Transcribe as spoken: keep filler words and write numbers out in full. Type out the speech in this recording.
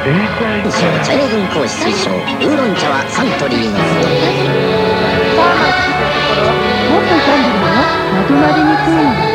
茶葉文庫室推奨ウーロン茶はサントリーのサーマっていうところもっと傷んでるのよ。まとまりにくいの。